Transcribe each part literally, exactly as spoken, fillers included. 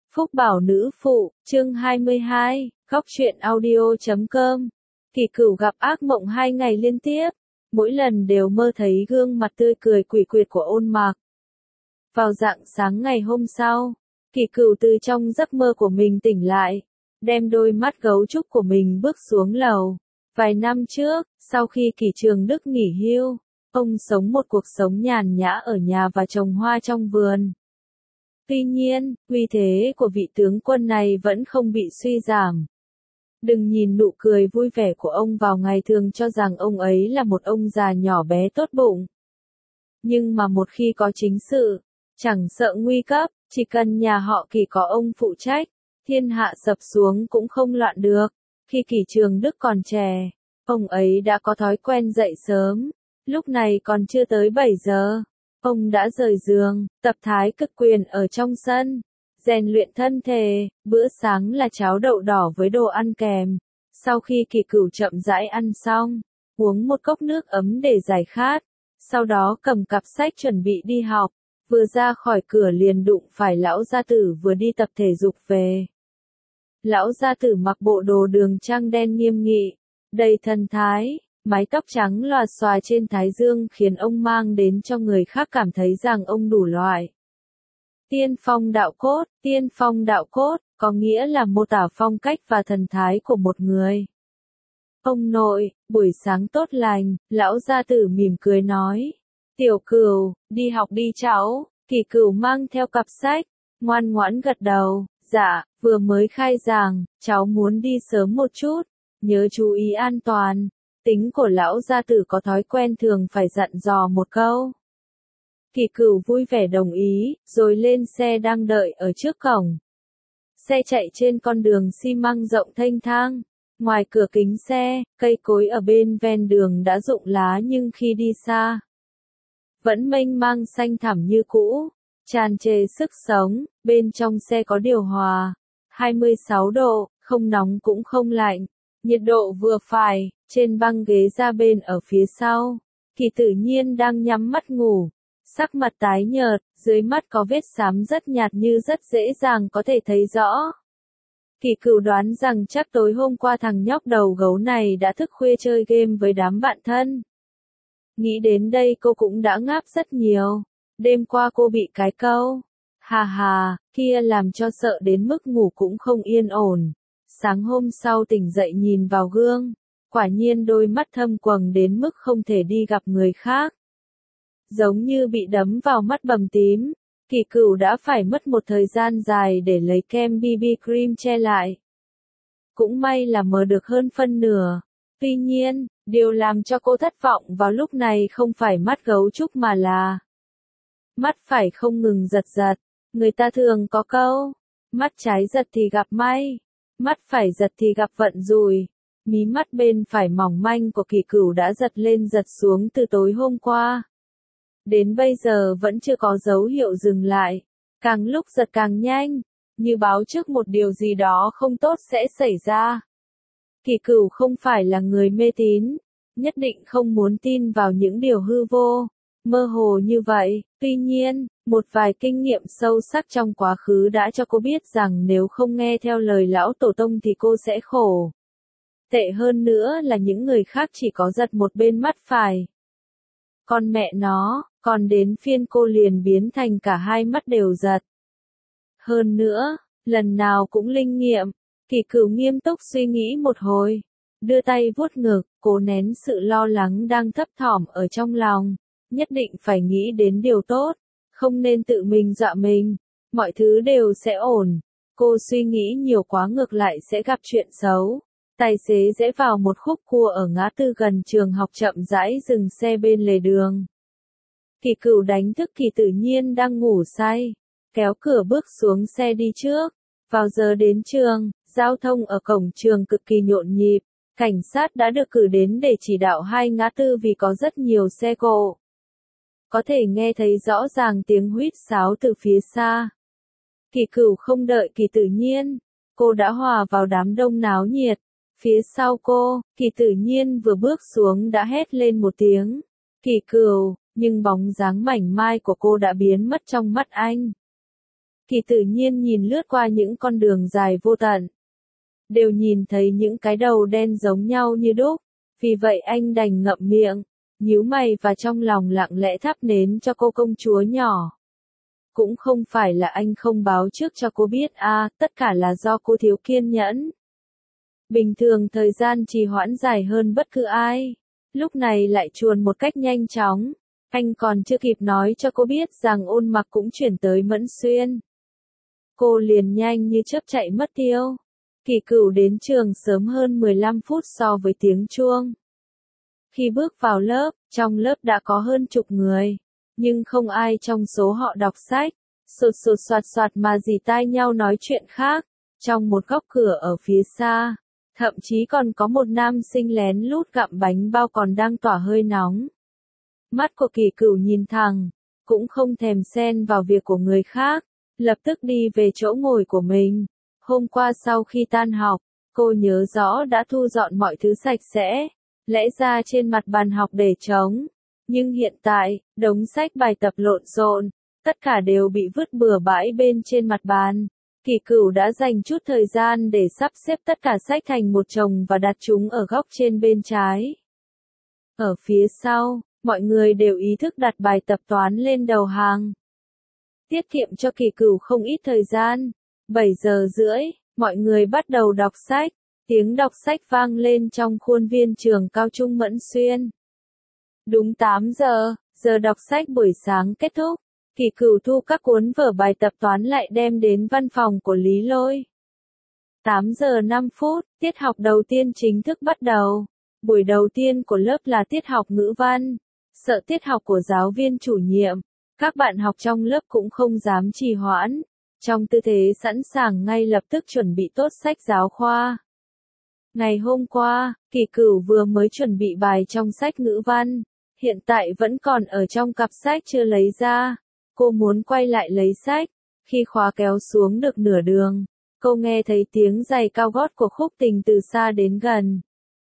Phúc Bảo Nữ Phụ, chương hai mươi hai, góc truyện audio chấm com. Kỳ Cửu gặp ác mộng hai ngày liên tiếp, mỗi lần đều mơ thấy gương mặt tươi cười quỷ quyệt của Ôn Mạc. Vào rạng sáng ngày hôm sau, Kỳ Cửu từ trong giấc mơ của mình tỉnh lại, đem đôi mắt gấu trúc của mình bước xuống lầu. Vài năm trước, sau khi Kỳ Trường Đức nghỉ hưu, ông sống một cuộc sống nhàn nhã ở nhà và trồng hoa trong vườn. Tuy nhiên, uy thế của vị tướng quân này vẫn không bị suy giảm. Đừng nhìn nụ cười vui vẻ của ông vào ngày thường cho rằng ông ấy là một ông già nhỏ bé tốt bụng. Nhưng mà một khi có chính sự, chẳng sợ nguy cấp, chỉ cần nhà họ Kỳ có ông phụ trách, thiên hạ sập xuống cũng không loạn được. Khi Kỳ Trường Đức còn trẻ, ông ấy đã có thói quen dậy sớm, lúc này còn chưa tới bảy giờ. Ông đã rời giường, tập thái cực quyền ở trong sân, rèn luyện thân thể, bữa sáng là cháo đậu đỏ với đồ ăn kèm. Sau khi Kỳ Cửu chậm rãi ăn xong, uống một cốc nước ấm để giải khát, sau đó cầm cặp sách chuẩn bị đi học, vừa ra khỏi cửa liền đụng phải lão gia tử vừa đi tập thể dục về. Lão gia tử mặc bộ đồ đường trang đen nghiêm nghị, đầy thần thái. Mái tóc trắng lòa xòa trên thái dương khiến ông mang đến cho người khác cảm thấy rằng ông đủ loại. Tiên phong đạo cốt, tiên phong đạo cốt, có nghĩa là mô tả phong cách và thần thái của một người. Ông nội, buổi sáng tốt lành, lão gia tử mỉm cười nói. Tiểu Cửu, đi học đi cháu. Kỳ Cửu mang theo cặp sách, ngoan ngoãn gật đầu. Dạ, vừa mới khai giảng, cháu muốn đi sớm một chút, nhớ chú ý an toàn. Tính của lão gia tử có thói quen thường phải dặn dò một câu. Kỳ Cửu vui vẻ đồng ý, rồi lên xe đang đợi ở trước cổng. Xe chạy trên con đường xi măng rộng thênh thang. Ngoài cửa kính xe, cây cối ở bên ven đường đã rụng lá nhưng khi đi xa, vẫn mênh mang xanh thẳm như cũ, tràn trề sức sống. Bên trong xe có điều hòa, hai mươi sáu độ, không nóng cũng không lạnh, nhiệt độ vừa phải. Trên băng ghế ra bên ở phía sau, Kỳ Tự Nhiên đang nhắm mắt ngủ, sắc mặt tái nhợt, dưới mắt có vết xám rất nhạt như rất dễ dàng có thể thấy rõ. Kỳ Cửu đoán rằng chắc tối hôm qua thằng nhóc đầu gấu này đã thức khuya chơi game với đám bạn thân. Nghĩ đến đây cô cũng đã ngáp rất nhiều, đêm qua cô bị cái câu, hà hà, kia làm cho sợ đến mức ngủ cũng không yên ổn. Sáng hôm sau tỉnh dậy nhìn vào gương, quả nhiên đôi mắt thâm quầng đến mức không thể đi gặp người khác. Giống như bị đấm vào mắt bầm tím, Kỳ Cửu đã phải mất một thời gian dài để lấy kem bê bê cream che lại. Cũng may là mờ được hơn phân nửa. Tuy nhiên, điều làm cho cô thất vọng vào lúc này không phải mắt gấu trúc mà là mắt phải không ngừng giật giật. Người ta thường có câu, mắt trái giật thì gặp may, mắt phải giật thì gặp vận rủi. Mí mắt bên phải mỏng manh của Kỳ Cửu đã giật lên giật xuống từ tối hôm qua. Đến bây giờ vẫn chưa có dấu hiệu dừng lại, càng lúc giật càng nhanh, như báo trước một điều gì đó không tốt sẽ xảy ra. Kỳ Cửu không phải là người mê tín, nhất định không muốn tin vào những điều hư vô, mơ hồ như vậy. Tuy nhiên, một vài kinh nghiệm sâu sắc trong quá khứ đã cho cô biết rằng nếu không nghe theo lời lão tổ tông thì cô sẽ khổ. Tệ hơn nữa là những người khác chỉ có giật một bên mắt phải. Con mẹ nó, còn đến phiên cô liền biến thành cả hai mắt đều giật. Hơn nữa, lần nào cũng linh nghiệm. Kỳ Cửu nghiêm túc suy nghĩ một hồi, đưa tay vuốt ngực, cố nén sự lo lắng đang thấp thỏm ở trong lòng. Nhất định phải nghĩ đến điều tốt, không nên tự mình dọa mình, mọi thứ đều sẽ ổn. Cô suy nghĩ nhiều quá ngược lại sẽ gặp chuyện xấu. Tài xế rẽ vào một khúc cua ở ngã tư gần trường học chậm rãi dừng xe bên lề đường. Kỳ Cửu đánh thức Kỳ Tự Nhiên đang ngủ say, kéo cửa bước xuống xe đi trước. Vào giờ đến trường, giao thông ở cổng trường cực kỳ nhộn nhịp, cảnh sát đã được cử đến để chỉ đạo hai ngã tư vì có rất nhiều xe cộ. Có thể nghe thấy rõ ràng tiếng huýt sáo từ phía xa. Kỳ Cửu không đợi Kỳ Tự Nhiên, cô đã hòa vào đám đông náo nhiệt. Phía sau cô, Kỳ Tự Nhiên vừa bước xuống đã hét lên một tiếng. Kỳ Cửu, nhưng bóng dáng mảnh mai của cô đã biến mất trong mắt anh. Kỳ tự nhiên nhìn lướt qua những con đường dài vô tận. Đều nhìn thấy những cái đầu đen giống nhau như đúc, vì vậy anh đành ngậm miệng, nhíu mày và trong lòng lặng lẽ thắp nến cho cô công chúa nhỏ. Cũng không phải là anh không báo trước cho cô biết à, tất cả là do cô thiếu kiên nhẫn. Bình thường thời gian trì hoãn dài hơn bất cứ ai, lúc này lại chuồn một cách nhanh chóng, anh còn chưa kịp nói cho cô biết rằng Ôn Mặc cũng chuyển tới Mẫn Xuyên. Cô liền nhanh như chớp chạy mất tiêu. Kỳ Cửu đến trường sớm hơn mười lăm phút so với tiếng chuông. Khi bước vào lớp, trong lớp đã có hơn chục người, nhưng không ai trong số họ đọc sách, sột sột soạt soạt mà dì tai nhau nói chuyện khác. Trong một góc cửa ở phía xa, thậm chí còn có một nam sinh lén lút gặm bánh bao còn đang tỏa hơi nóng. Mắt của Kỳ Cửu nhìn thẳng, cũng không thèm xen vào việc của người khác, lập tức đi về chỗ ngồi của mình. Hôm qua sau khi tan học, cô nhớ rõ đã thu dọn mọi thứ sạch sẽ, lẽ ra trên mặt bàn học để trống. Nhưng hiện tại, đống sách bài tập lộn xộn, tất cả đều bị vứt bừa bãi bên trên mặt bàn. Kỳ Cửu đã dành chút thời gian để sắp xếp tất cả sách thành một chồng và đặt chúng ở góc trên bên trái. Ở phía sau, mọi người đều ý thức đặt bài tập toán lên đầu hàng. Tiết kiệm cho Kỳ Cửu không ít thời gian. bảy giờ rưỡi, mọi người bắt đầu đọc sách. Tiếng đọc sách vang lên trong khuôn viên trường cao trung Mẫn Xuyên. Đúng tám giờ, giờ đọc sách buổi sáng kết thúc. Kỳ Cửu thu các cuốn vở bài tập toán lại đem đến văn phòng của Lý Lôi. tám giờ năm phút, tiết học đầu tiên chính thức bắt đầu. Buổi đầu tiên của lớp là tiết học ngữ văn. Sợ tiết học của giáo viên chủ nhiệm, các bạn học trong lớp cũng không dám trì hoãn. Trong tư thế sẵn sàng ngay lập tức chuẩn bị tốt sách giáo khoa. Ngày hôm qua, Kỳ Cửu vừa mới chuẩn bị bài trong sách ngữ văn, hiện tại vẫn còn ở trong cặp sách chưa lấy ra. Cô muốn quay lại lấy sách, khi khóa kéo xuống được nửa đường, cô nghe thấy tiếng giày cao gót của Khúc Tình từ xa đến gần.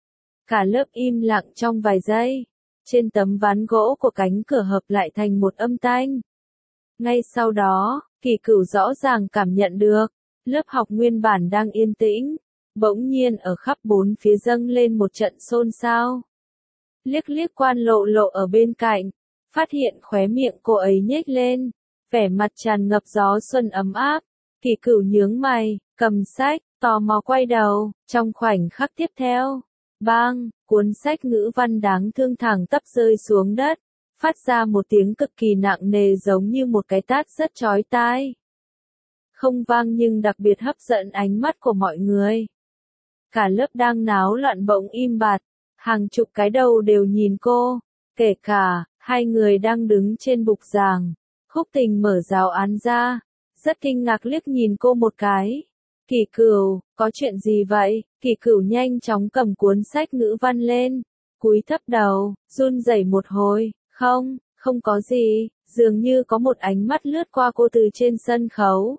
Cả lớp im lặng trong vài giây, trên tấm ván gỗ của cánh cửa hợp lại thành một âm thanh. Ngay sau đó, Kỳ Cửu rõ ràng cảm nhận được, lớp học nguyên bản đang yên tĩnh, bỗng nhiên ở khắp bốn phía dâng lên một trận xôn xao. Liếc liếc Quan Lộ Lộ ở bên cạnh, phát hiện khóe miệng cô ấy nhếch lên, vẻ mặt tràn ngập gió xuân ấm áp. Kỳ Cửu nhướng mày, cầm sách, tò mò quay đầu, trong khoảnh khắc tiếp theo, bang, cuốn sách ngữ văn đáng thương thẳng tắp rơi xuống đất, phát ra một tiếng cực kỳ nặng nề giống như một cái tát rất chói tai. Không vang nhưng đặc biệt hấp dẫn ánh mắt của mọi người. Cả lớp đang náo loạn bỗng im bặt, hàng chục cái đầu đều nhìn cô, kể cả hai người đang đứng trên bục giảng. Khúc Tình mở giáo án ra, rất kinh ngạc liếc nhìn cô một cái. Kỳ Cửu, có chuyện gì vậy? Kỳ Cửu nhanh chóng cầm cuốn sách ngữ văn lên, cúi thấp đầu, run rẩy một hồi, không, không có gì, dường như có một ánh mắt lướt qua cô từ trên sân khấu.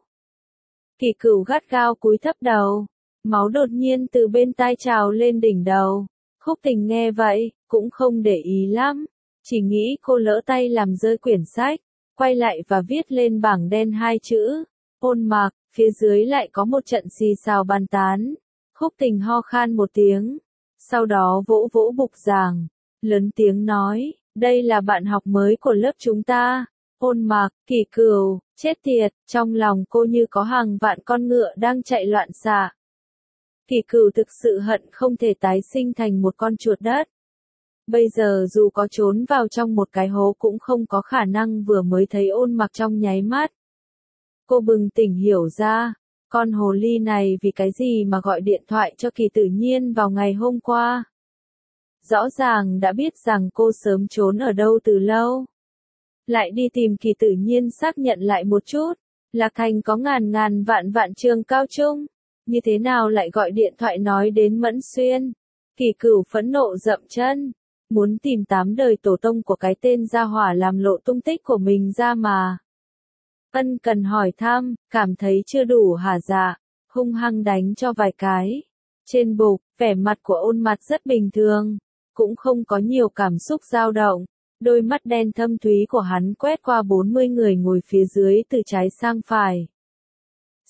Kỳ Cửu gắt gao cúi thấp đầu, máu đột nhiên từ bên tai trào lên đỉnh đầu. Khúc Tình nghe vậy, cũng không để ý lắm, chỉ nghĩ cô lỡ tay làm rơi quyển sách, quay lại và viết lên bảng đen hai chữ, Ôn Mặc, phía dưới lại có một trận xì xào bàn tán. Khúc Tình ho khan một tiếng, sau đó vỗ vỗ bục giảng, lớn tiếng nói, đây là bạn học mới của lớp chúng ta, Ôn Mặc. Kỳ Cửu, chết tiệt, trong lòng cô như có hàng vạn con ngựa đang chạy loạn xạ. Kỳ Cửu thực sự hận không thể tái sinh thành một con chuột đất. Bây giờ dù có trốn vào trong một cái hố cũng không có khả năng vừa mới thấy Ôn Mặc trong nháy mắt. Cô bừng tỉnh hiểu ra, con hồ ly này vì cái gì mà gọi điện thoại cho Kỳ Tự Nhiên vào ngày hôm qua. Rõ ràng đã biết rằng cô sớm trốn ở đâu từ lâu. Lại đi tìm Kỳ Tự Nhiên xác nhận lại một chút, Lạc Thành có ngàn ngàn vạn vạn trường cao trung, như thế nào lại gọi điện thoại nói đến Mẫn Xuyên. Kỳ Cửu phẫn nộ dậm chân, muốn tìm tám đời tổ tông của cái tên gia hỏa làm lộ tung tích của mình ra mà. Ân cần hỏi thăm, cảm thấy chưa đủ hả dạ, hung hăng đánh cho vài cái. Trên bục, vẻ mặt của Ôn Mặc rất bình thường, cũng không có nhiều cảm xúc dao động. Đôi mắt đen thâm thúy của hắn quét qua bốn mươi người ngồi phía dưới từ trái sang phải.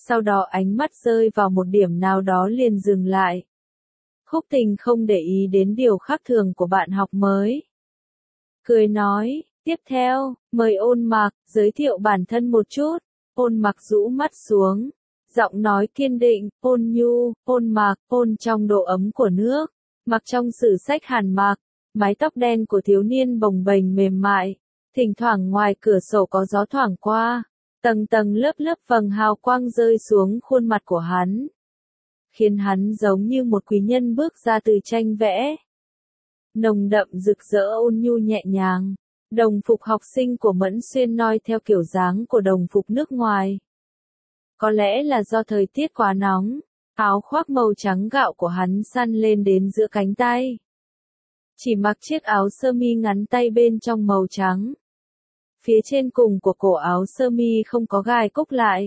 sau đó ánh mắt rơi vào một điểm nào đó liền dừng lại. Khúc Tình không để ý đến điều khác thường của bạn học mới. Cười nói, tiếp theo, mời Ôn Mạc, giới thiệu bản thân một chút. Ôn Mạc rũ mắt xuống, giọng nói kiên định, ôn nhu, ôn mạc, ôn trong độ ấm của nước, mặc trong sử sách Hàn Mạc, mái tóc đen của thiếu niên bồng bềnh mềm mại, thỉnh thoảng ngoài cửa sổ có gió thoảng qua, tầng tầng lớp lớp vầng hào quang rơi xuống khuôn mặt của hắn, khiến hắn giống như một quý nhân bước ra từ tranh vẽ. Nồng đậm rực rỡ ôn nhu nhẹ nhàng, đồng phục học sinh của Mẫn Xuyên noi theo kiểu dáng của đồng phục nước ngoài. Có lẽ là do thời tiết quá nóng, áo khoác màu trắng gạo của hắn săn lên đến giữa cánh tay. Chỉ mặc chiếc áo sơ mi ngắn tay bên trong màu trắng. Phía trên cùng của cổ áo sơ mi không có gai cúc lại.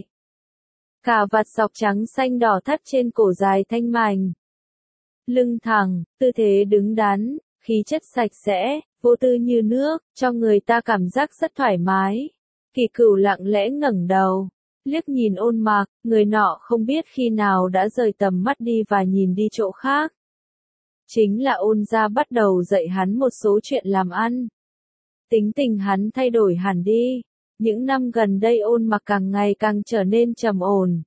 Cà vạt dọc trắng xanh đỏ thắt trên cổ dài thanh mảnh. Lưng thẳng, tư thế đứng đắn, khí chất sạch sẽ, vô tư như nước, cho người ta cảm giác rất thoải mái. Kỳ Cửu lặng lẽ ngẩng đầu, liếc nhìn Ôn Mạc, người nọ không biết khi nào đã rời tầm mắt đi và nhìn đi chỗ khác. Chính là Ôn gia bắt đầu dạy hắn một số chuyện làm ăn. Tính tình hắn thay đổi hẳn đi, những năm gần đây Ôn Mạc càng ngày càng trở nên trầm ổn.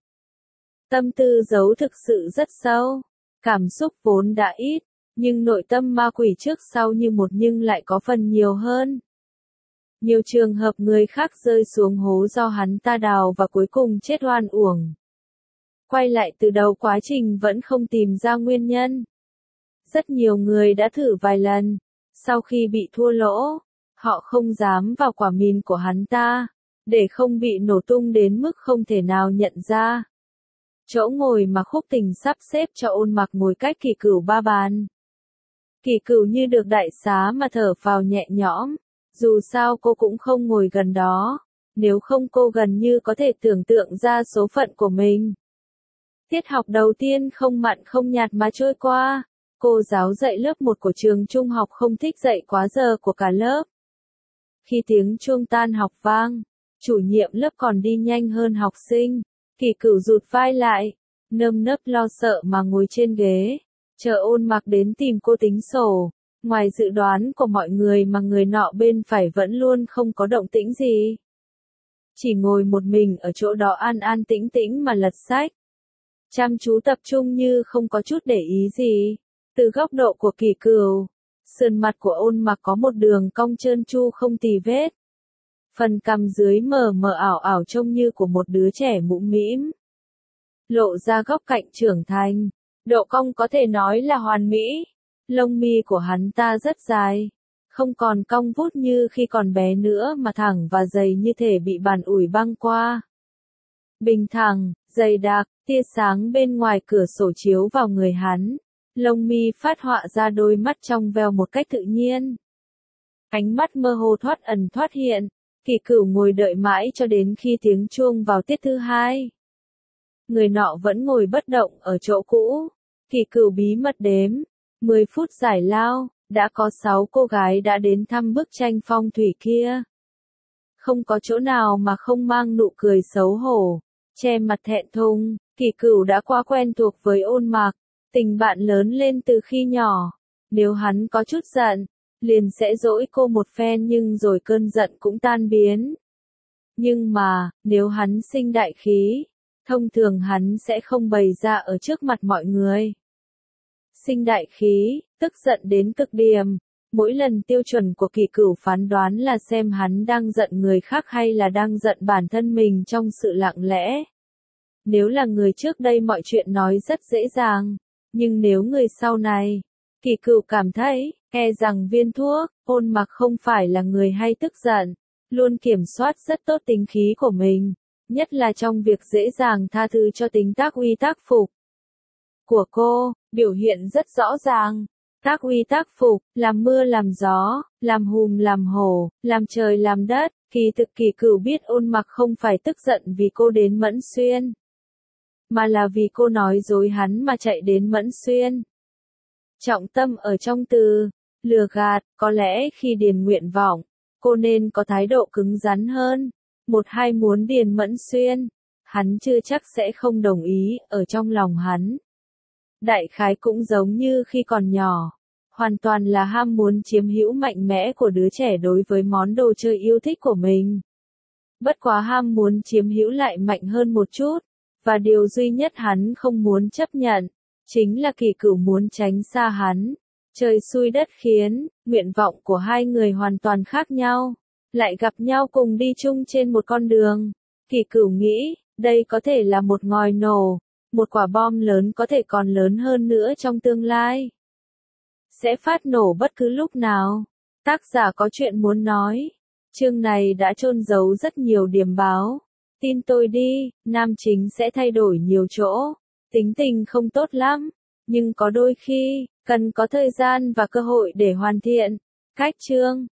Tâm tư giấu thực sự rất sâu, cảm xúc vốn đã ít, nhưng nội tâm ma quỷ trước sau như một nhưng lại có phần nhiều hơn. Nhiều trường hợp người khác rơi xuống hố do hắn ta đào và cuối cùng chết oan uổng. Quay lại từ đầu quá trình vẫn không tìm ra nguyên nhân. Rất nhiều người đã thử vài lần, sau khi bị thua lỗ, họ không dám vào quả mìn của hắn ta, để không bị nổ tung đến mức không thể nào nhận ra. Chỗ ngồi mà Khúc Tình sắp xếp cho Ôn Mạc ngồi cách Kỳ Cửu ba bàn. Kỳ Cửu như được đại xá mà thở phào nhẹ nhõm. Dù sao cô cũng không ngồi gần đó, nếu không cô gần như có thể tưởng tượng ra số phận của mình. Tiết học đầu tiên không mặn không nhạt mà trôi qua, cô giáo dạy lớp một của trường trung học không thích dạy quá giờ của cả lớp. Khi tiếng chuông tan học vang, chủ nhiệm lớp còn đi nhanh hơn học sinh, Kỳ Cửu rụt vai lại, nơm nớp lo sợ mà ngồi trên ghế, chờ Ôn Mạc đến tìm cô tính sổ. Ngoài dự đoán của mọi người mà người nọ bên phải vẫn luôn không có động tĩnh gì. Chỉ ngồi một mình ở chỗ đó an an tĩnh tĩnh mà lật sách. Chăm chú tập trung như không có chút để ý gì. Từ góc độ của Kỳ Cửu, sườn mặt của Ôn Mạc có một đường cong trơn tru không tì vết. Phần cằm dưới mờ mờ ảo ảo trông như của một đứa trẻ mũm mĩm. Lộ ra góc cạnh trưởng thành, độ cong có thể nói là hoàn mỹ. Lông mi của hắn ta rất dài, không còn cong vút như khi còn bé nữa mà thẳng và dày như thể bị bàn ủi băng qua. Bình thẳng, dày đặc, tia sáng bên ngoài cửa sổ chiếu vào người hắn, lông mi phát họa ra đôi mắt trong veo một cách tự nhiên. Ánh mắt mơ hồ thoát ẩn thoát hiện, Kỳ Cửu ngồi đợi mãi cho đến khi tiếng chuông vào tiết thứ hai. Người nọ vẫn ngồi bất động ở chỗ cũ, Kỳ Cửu bí mật đếm. mười phút giải lao, đã có sáu cô gái đã đến thăm bức tranh phong thủy kia. Không có chỗ nào mà không mang nụ cười xấu hổ, che mặt thẹn thùng, Kỳ Cửu đã quá quen thuộc với Ôn Mạc, tình bạn lớn lên từ khi nhỏ. Nếu hắn có chút giận, liền sẽ dỗi cô một phen nhưng rồi cơn giận cũng tan biến. Nhưng mà, nếu hắn sinh đại khí, thông thường hắn sẽ không bày ra ở trước mặt mọi người. Sinh đại khí, tức giận đến cực điểm. Mỗi lần tiêu chuẩn của Kỳ Cửu phán đoán là xem hắn đang giận người khác hay là đang giận bản thân mình trong sự lặng lẽ. Nếu là người trước đây mọi chuyện nói rất dễ dàng, nhưng nếu người sau này, Kỳ Cửu cảm thấy, e rằng viên thuốc, Ôn Mạc không phải là người hay tức giận, luôn kiểm soát rất tốt tính khí của mình, nhất là trong việc dễ dàng tha thứ cho tính tác uy tác phục của cô, biểu hiện rất rõ ràng. Tác uy tác phục, làm mưa làm gió, làm hùm làm hổ, làm trời làm đất, kỳ thực Kỳ Cửu biết Ôn Mạc không phải tức giận vì cô đến Mẫn Xuyên, mà là vì cô nói dối hắn mà chạy đến Mẫn Xuyên. Trọng tâm ở trong từ, lừa gạt, có lẽ khi điền nguyện vọng, cô nên có thái độ cứng rắn hơn. Một hai muốn điền Mẫn Xuyên, hắn chưa chắc sẽ không đồng ý, ở trong lòng hắn. Đại khái cũng giống như khi còn nhỏ, hoàn toàn là ham muốn chiếm hữu mạnh mẽ của đứa trẻ đối với món đồ chơi yêu thích của mình. Bất quá ham muốn chiếm hữu lại mạnh hơn một chút, và điều duy nhất hắn không muốn chấp nhận, chính là Kỳ Cửu muốn tránh xa hắn. Trời xui đất khiến, nguyện vọng của hai người hoàn toàn khác nhau, lại gặp nhau cùng đi chung trên một con đường. Kỳ Cửu nghĩ, đây có thể là một ngòi nổ, một quả bom lớn có thể còn lớn hơn nữa trong tương lai. Sẽ phát nổ bất cứ lúc nào. Tác giả có chuyện muốn nói. Chương này đã chôn giấu rất nhiều điểm báo. Tin tôi đi, nam chính sẽ thay đổi nhiều chỗ. Tính tình không tốt lắm, nhưng có đôi khi, cần có thời gian và cơ hội để hoàn thiện. Cách chương